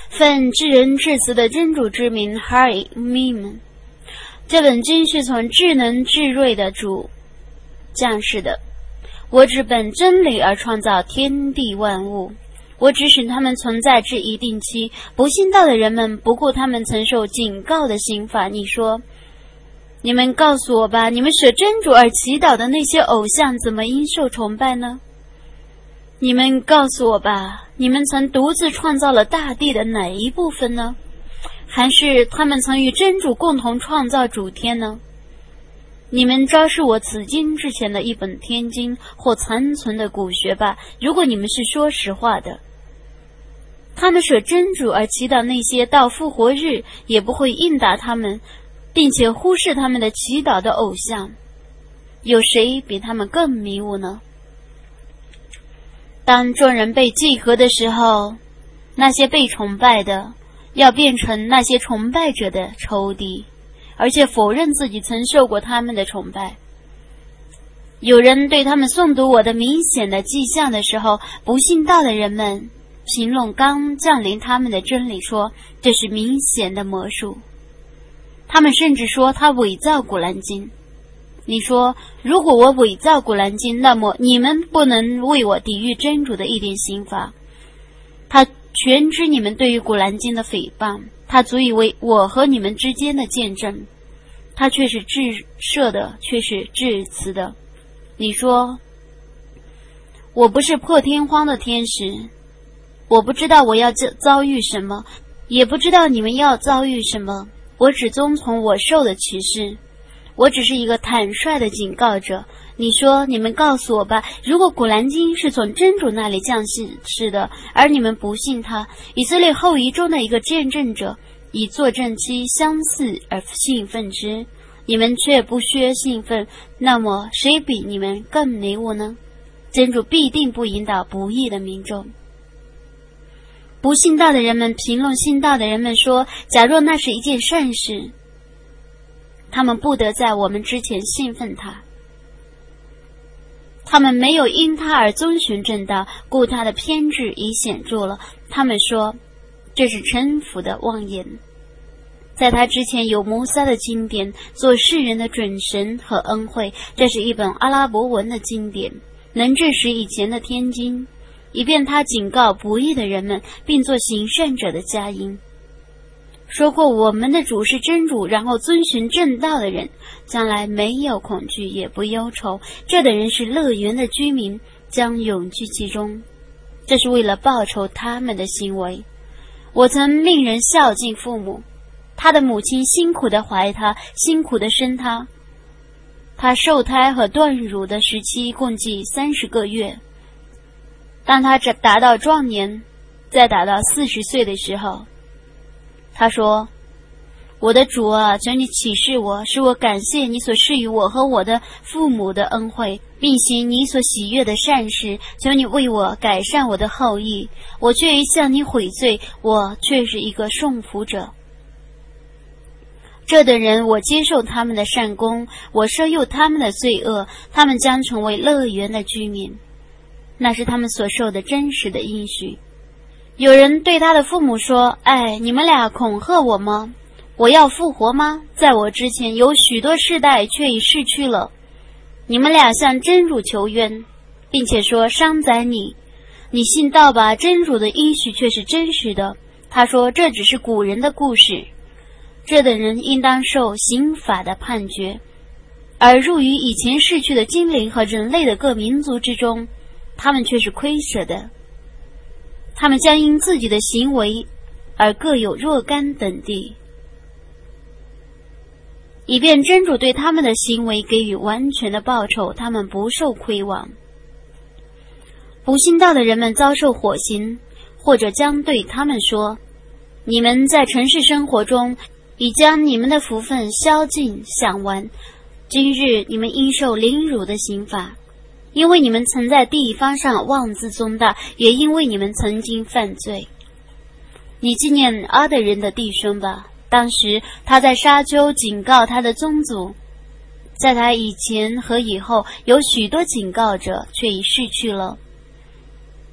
奉至仁至慈的真主之名 Hari Mim。 这本经是从至能至睿的主降世的。我只本真理而创造天地万物，我只使他们存在至一定期。不信道的人们不顾他们曾受警告的刑罚。你说，你们告诉我吧，你们舍真主而祈祷的那些偶像怎么应受崇拜呢？你们告诉我吧，你们曾独自创造了大地的哪一部分呢？还是他们曾与真主共同创造主天呢？你们昭示我此经之前的一本天经或残存的古学吧，如果你们是说实话的。他们舍真主而祈祷那些到复活日也不会应答他们，并且忽视他们的祈祷的偶像，有谁比他们更迷雾呢？当众人被集合的时候，那些被崇拜的要变成那些崇拜者的仇敌，而且否认自己曾受过他们的崇拜。有人对他们诵读我的明显的迹象的时候，不信道的人们评论刚降临他们的真理，说这是明显的魔术。他们甚至说他伪造古兰经。你说，如果我伪造古兰经，那么你们不能为我抵御真主的一点刑罚。他全知你们对于古兰经的诽谤，他足以为我和你们之间的见证。他却是至赦的，却是至慈的。你说，我不是破天荒的天使，我不知道我要遭遇什么，也不知道你们要遭遇什么，我只遵从我受的启示，我只是一个坦率的警告者。你说，你们告诉我吧，如果古兰经是从真主那里降世的，而你们不信他，以色列后裔中的一个见证者以作证期相似而兴奋之，你们却不缺兴奋，那么谁比你们更迷雾呢？真主必定不引导不义的民众。不信道的人们评论信道的人们说，假若那是一件善事，他们不得在我们之前兴奋他。他们没有因他而遵循正道，故他的偏执已显著了。他们说，这是臣服的妄言。在他之前有摩萨的经典，做世人的准神和恩惠，这是一本阿拉伯文的经典，能证实以前的天经，以便他警告不义的人们，并做行善者的佳音。说过我们的主是真主，然后遵循正道的人，将来没有恐惧也不忧愁，这等人是乐园的居民，将永居其中。这是为了报酬他们的行为。我曾命人孝敬父母，他的母亲辛苦地怀他，辛苦地生他，他受胎和断乳的时期共计30个月。当他达到壮年，再达到40岁的时候，他说，我的主啊，求你启示我，使我感谢你所施予我和我的父母的恩惠，并行你所喜悦的善事，求你为我改善我的后裔。我却已向你悔罪，我却是一个受苦者。这等人我接受他们的善功，我赦宥他们的罪恶，他们将成为乐园的居民。那是他们所受的真实的应许。有人对他的父母说，哎，你们俩恐吓我吗？我要复活吗？在我之前有许多世代却已逝去了。你们俩向真主求冤，并且说伤宰你。你信道吧，真主的应许却是真实的。他说，这只是古人的故事。这等人应当受刑法的判决，而入于以前逝去的精灵和人类的各民族之中，他们却是亏舍的。他们将因自己的行为而各有若干等地，以便真主对他们的行为给予完全的报酬，他们不受亏枉。不信道的人们遭受火刑，或者将对他们说，你们在城市生活中已将你们的福分消尽享完，今日你们应受凌辱的刑罚，因为你们曾在地方上妄自尊大，也因为你们曾经犯罪。你纪念阿德人的弟兄吧，当时他在沙丘警告他的宗族，在他以前和以后有许多警告者，却已逝去了。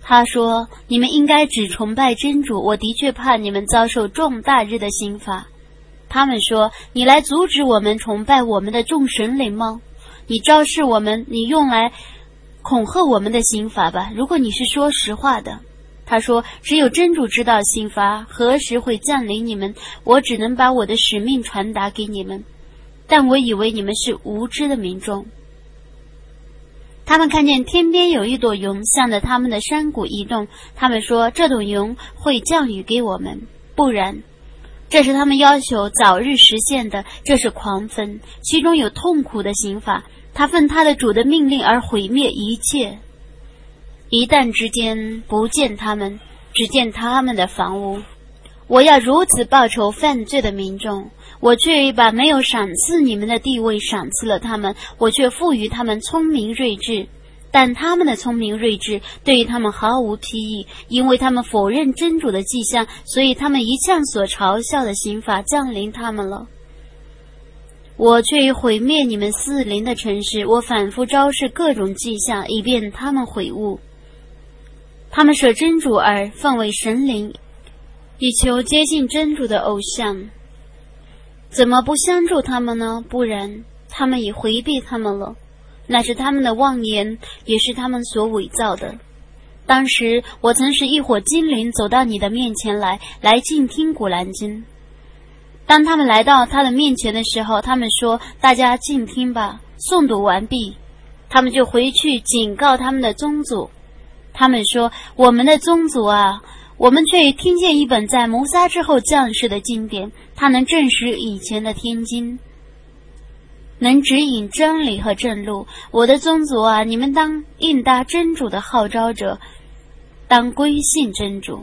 他说，你们应该只崇拜真主，我的确怕你们遭受重大日的刑罚。他们说，你来阻止我们崇拜我们的众神灵吗？你昭示我们你用来恐吓我们的刑罚吧，如果你是说实话的。他说，只有真主知道刑罚何时会降临你们，我只能把我的使命传达给你们，但我以为你们是无知的民众。他们看见天边有一朵云向着他们的山谷移动，他们说，这朵云会降雨给我们，不然这是他们要求早日实现的，这是狂分，其中有痛苦的刑罚，他奉他的主的命令而毁灭一切。一旦之间不见他们，只见他们的房屋。我要如此报仇犯罪的民众，我却把没有赏赐你们的地位赏赐了他们，我却赋予他们聪明睿智，但他们的聪明睿智对于他们毫无裨益，因为他们否认真主的迹象，所以他们一向所嘲笑的刑罚降临他们了。我却毁灭你们四邻的城市，我反复昭示各种迹象，以便他们悔悟。他们舍真主而奉为神灵，以求接近真主的偶像，怎么不相助他们呢？不然他们已回避他们了，那是他们的妄言，也是他们所伪造的。当时我曾使一伙精灵走到你的面前来静听古兰经。当他们来到他的面前的时候，他们说，大家静听吧。诵读完毕，他们就回去警告他们的宗族。他们说，我们的宗族啊，我们却听见一本在摩萨之后降世的经典，它能证实以前的天经，能指引真理和正路。我的宗族啊，你们当应答真主的号召者，当归信真主。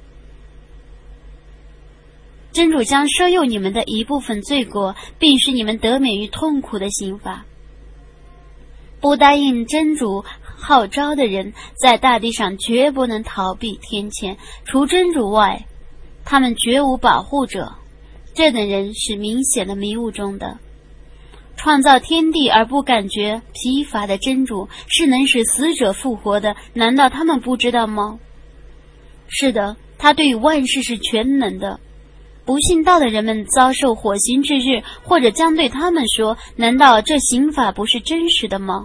真主将赦宥你们的一部分罪过，并使你们得免于痛苦的刑罚。不答应真主号召的人，在大地上绝不能逃避天谴，除真主外，他们绝无保护者。这等人是明显的迷雾中的。创造天地而不感觉疲乏的真主，是能使死者复活的，难道他们不知道吗？是的，他对于万事是全能的。不信道的人们遭受火刑之日，或者将对他们说，难道这刑法不是真实的吗？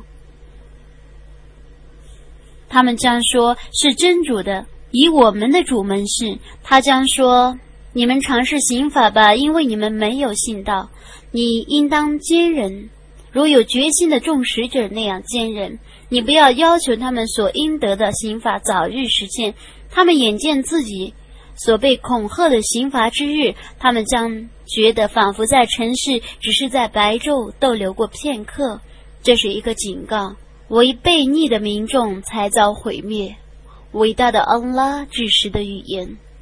他们将说，是真主的，以我们的主门是。他将说，你们尝试刑法吧，因为你们没有信道。你应当坚忍，如有决心的众使者那样坚忍。你不要要求他们所应得的刑法早日实现，他们眼见自己所被恐吓的刑罚之日，他们将觉得仿佛在尘世只是在白昼逗留过片刻。这是一个警告，为悖逆的民众才遭毁灭。伟大的安拉至实的语言。